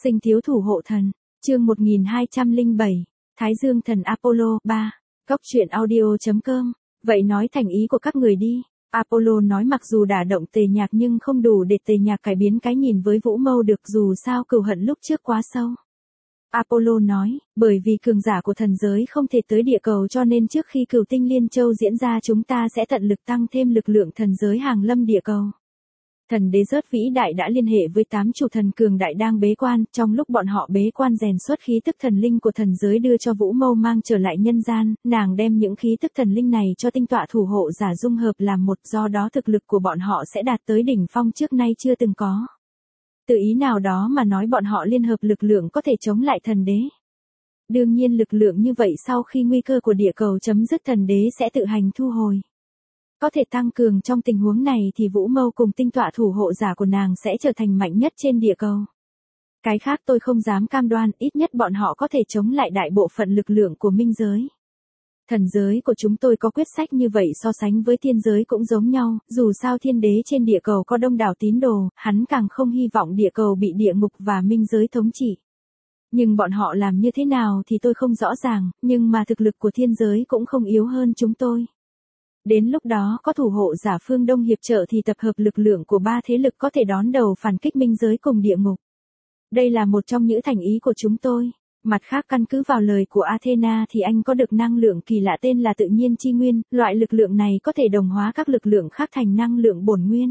Sinh thiếu thủ hộ thần, chương 1207, Thái Dương thần Apollo 3, Cóc truyện audio.com, vậy nói thành ý của các người đi. Apollo nói mặc dù đả động Tề Nhạc nhưng không đủ để Tề Nhạc cải biến cái nhìn với Vũ Mâu được, dù sao cừu hận lúc trước quá sâu. Apollo nói, bởi vì cường giả của thần giới không thể tới địa cầu cho nên trước khi Cửu Tinh Liên Châu diễn ra chúng ta sẽ tận lực tăng thêm lực lượng thần giới hàng lâm địa cầu. Thần đế rớt vĩ đại đã liên hệ với 8 chủ thần cường đại đang bế quan, trong lúc bọn họ bế quan rèn xuất khí tức thần linh của thần giới đưa cho Vũ Mâu mang trở lại nhân gian, nàng đem những khí tức thần linh này cho tinh tọa thủ hộ giả dung hợp làm một, do đó thực lực của bọn họ sẽ đạt tới đỉnh phong trước nay chưa từng có. Từ ý nào đó mà nói bọn họ liên hợp lực lượng có thể chống lại thần đế. Đương nhiên lực lượng như vậy sau khi nguy cơ của địa cầu chấm dứt thần đế sẽ tự hành thu hồi. Có thể tăng cường trong tình huống này thì Vũ Mâu cùng tinh tọa thủ hộ giả của nàng sẽ trở thành mạnh nhất trên địa cầu. Cái khác tôi không dám cam đoan, ít nhất bọn họ có thể chống lại đại bộ phận lực lượng của minh giới. Thần giới của chúng tôi có quyết sách như vậy so sánh với thiên giới cũng giống nhau, dù sao thiên đế trên địa cầu có đông đảo tín đồ, hắn càng không hy vọng địa cầu bị địa ngục và minh giới thống trị. Nhưng bọn họ làm như thế nào thì tôi không rõ ràng, nhưng mà thực lực của thiên giới cũng không yếu hơn chúng tôi. Đến lúc đó có thủ hộ giả phương Đông hiệp trợ thì tập hợp lực lượng của 3 thế lực có thể đón đầu phản kích minh giới cùng địa ngục. Đây là một trong những thành ý của chúng tôi. Mặt khác căn cứ vào lời của Athena thì anh có được năng lượng kỳ lạ tên là tự nhiên chi nguyên, loại lực lượng này có thể đồng hóa các lực lượng khác thành năng lượng bổn nguyên.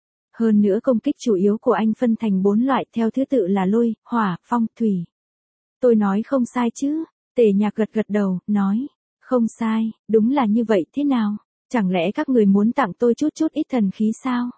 Hơn nữa công kích chủ yếu của anh phân thành 4 loại theo thứ tự là lôi, hỏa, phong, thủy. Tôi nói không sai chứ? Tề Nhạc gật gật đầu, nói. Không sai, đúng là như vậy thế nào? Chẳng lẽ các người muốn tặng tôi chút ít thần khí sao?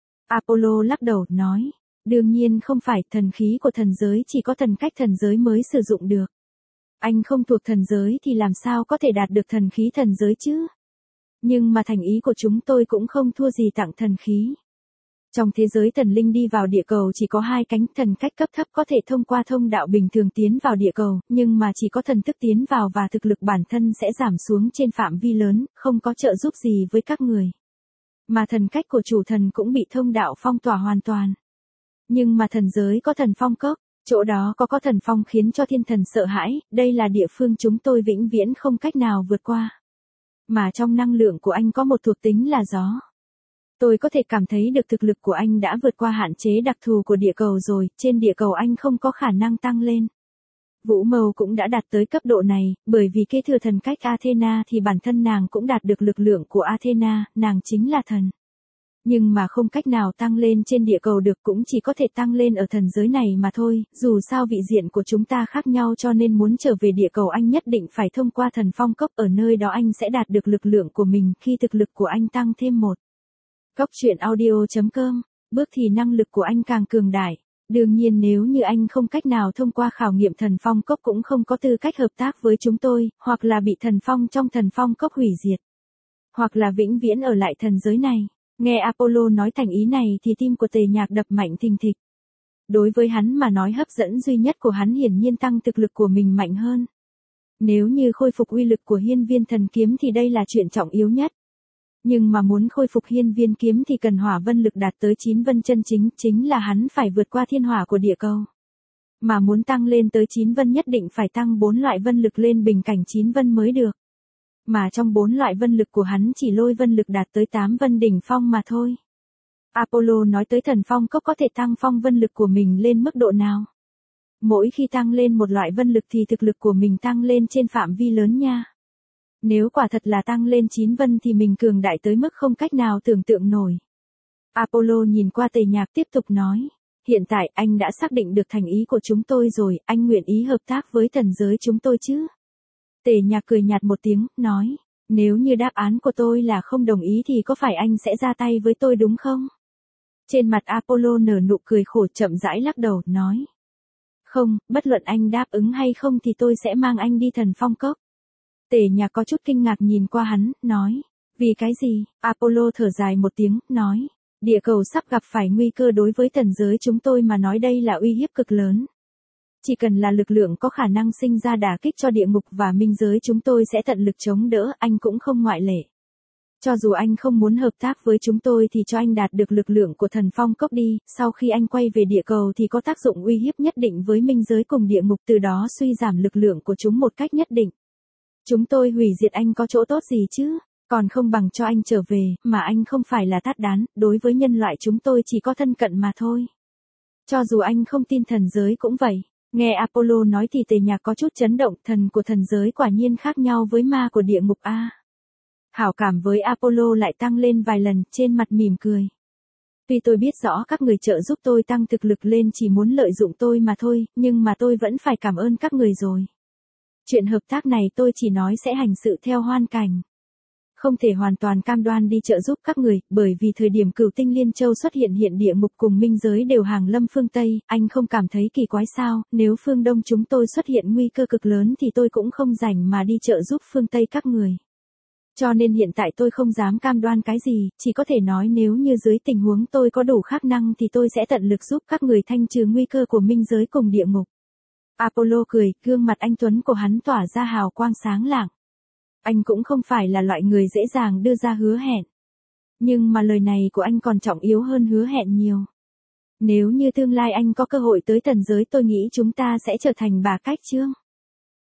Apollo lắc đầu, nói. Đương nhiên không phải, thần khí của thần giới chỉ có thần cách thần giới mới sử dụng được. Anh không thuộc thần giới thì làm sao có thể đạt được thần khí thần giới chứ? Nhưng mà thành ý của chúng tôi cũng không thua gì tặng thần khí. Trong thế giới thần linh đi vào địa cầu chỉ có 2 cánh, thần cách cấp thấp có thể thông qua thông đạo bình thường tiến vào địa cầu, nhưng mà chỉ có thần thức tiến vào và thực lực bản thân sẽ giảm xuống trên phạm vi lớn, không có trợ giúp gì với các người. Mà thần cách của chủ thần cũng bị thông đạo phong tỏa hoàn toàn. Nhưng mà thần giới có thần phong cốc, chỗ đó có thần phong khiến cho thiên thần sợ hãi, đây là địa phương chúng tôi vĩnh viễn không cách nào vượt qua. Mà trong năng lượng của anh có một thuộc tính là gió. Tôi có thể cảm thấy được thực lực của anh đã vượt qua hạn chế đặc thù của địa cầu rồi, trên địa cầu anh không có khả năng tăng lên. Vũ Mâu cũng đã đạt tới cấp độ này, bởi vì kế thừa thần cách Athena thì bản thân nàng cũng đạt được lực lượng của Athena, nàng chính là thần. Nhưng mà không cách nào tăng lên trên địa cầu được, cũng chỉ có thể tăng lên ở thần giới này mà thôi, dù sao vị diện của chúng ta khác nhau cho nên muốn trở về địa cầu anh nhất định phải thông qua thần phong cốc, ở nơi đó anh sẽ đạt được lực lượng của mình khi thực lực của anh tăng thêm một. Cóc truyện audio.com, bước thì năng lực của anh càng cường đại. Đương nhiên nếu như anh không cách nào thông qua khảo nghiệm thần phong cốc cũng không có tư cách hợp tác với chúng tôi, hoặc là bị thần phong trong thần phong cốc hủy diệt. Hoặc là vĩnh viễn ở lại thần giới này. Nghe Apollo nói thành ý này thì tim của Tề Nhạc đập mạnh thình thịch. Đối với hắn mà nói hấp dẫn duy nhất của hắn hiển nhiên tăng thực lực của mình mạnh hơn. Nếu như khôi phục uy lực của hiên viên thần kiếm thì đây là chuyện trọng yếu nhất. Nhưng mà muốn khôi phục hiên viên kiếm thì cần hỏa vân lực đạt tới 9 vân chân chính, chính là hắn phải vượt qua thiên hỏa của địa cầu. Mà muốn tăng lên tới 9 vân nhất định phải tăng 4 loại vân lực lên bình cảnh 9 vân mới được. Mà trong 4 loại vân lực của hắn chỉ lôi vân lực đạt tới 8 vân đỉnh phong mà thôi. Apollo nói tới thần phong cốc có thể tăng phong vân lực của mình lên mức độ nào. Mỗi khi tăng lên một loại vân lực thì thực lực của mình tăng lên trên phạm vi lớn nha. Nếu quả thật là tăng lên 9 vân thì mình cường đại tới mức không cách nào tưởng tượng nổi. Apollo nhìn qua Tề Nhạc tiếp tục nói. Hiện tại anh đã xác định được thành ý của chúng tôi rồi, anh nguyện ý hợp tác với thần giới chúng tôi chứ? Tề Nhạc cười nhạt một tiếng, nói. Nếu như đáp án của tôi là không đồng ý thì có phải anh sẽ ra tay với tôi đúng không? Trên mặt Apollo nở nụ cười khổ chậm rãi lắc đầu, nói. Không, bất luận anh đáp ứng hay không thì tôi sẽ mang anh đi thần phong cốc. Tề Nhạc có chút kinh ngạc nhìn qua hắn, nói. Vì cái gì? Apollo thở dài một tiếng, nói. Địa cầu sắp gặp phải nguy cơ, đối với thần giới chúng tôi mà nói đây là uy hiếp cực lớn. Chỉ cần là lực lượng có khả năng sinh ra đả kích cho địa ngục và minh giới chúng tôi sẽ tận lực chống đỡ, anh cũng không ngoại lệ. Cho dù anh không muốn hợp tác với chúng tôi thì cho anh đạt được lực lượng của thần phong cốc đi, sau khi anh quay về địa cầu thì có tác dụng uy hiếp nhất định với minh giới cùng địa ngục, từ đó suy giảm lực lượng của chúng một cách nhất định. Chúng tôi hủy diệt anh có chỗ tốt gì chứ, còn không bằng cho anh trở về, mà anh không phải là thát đán, đối với nhân loại chúng tôi chỉ có thân cận mà thôi. Cho dù anh không tin thần giới cũng vậy. Nghe Apollo nói thì Tề Nhạc có chút chấn động, thần của thần giới quả nhiên khác nhau với ma của địa ngục a. Hảo cảm với Apollo lại tăng lên vài lần, trên mặt mỉm cười. Tuy tôi biết rõ các người trợ giúp tôi tăng thực lực lên chỉ muốn lợi dụng tôi mà thôi, nhưng mà tôi vẫn phải cảm ơn các người rồi. Chuyện hợp tác này tôi chỉ nói sẽ hành sự theo hoàn cảnh. Không thể hoàn toàn cam đoan đi trợ giúp các người, bởi vì thời điểm Cửu Tinh Liên Châu xuất hiện hiện địa ngục cùng minh giới đều hàng lâm phương Tây, anh không cảm thấy kỳ quái sao, nếu phương Đông chúng tôi xuất hiện nguy cơ cực lớn thì tôi cũng không rảnh mà đi trợ giúp phương Tây các người. Cho nên hiện tại tôi không dám cam đoan cái gì, chỉ có thể nói nếu như dưới tình huống tôi có đủ khả năng thì tôi sẽ tận lực giúp các người thanh trừ nguy cơ của minh giới cùng địa ngục. Apollo cười, gương mặt anh tuấn của hắn tỏa ra hào quang sáng lạng. Anh cũng không phải là loại người dễ dàng đưa ra hứa hẹn. Nhưng mà lời này của anh còn trọng yếu hơn hứa hẹn nhiều. Nếu như tương lai anh có cơ hội tới thần giới tôi nghĩ chúng ta sẽ trở thành bà cách chương.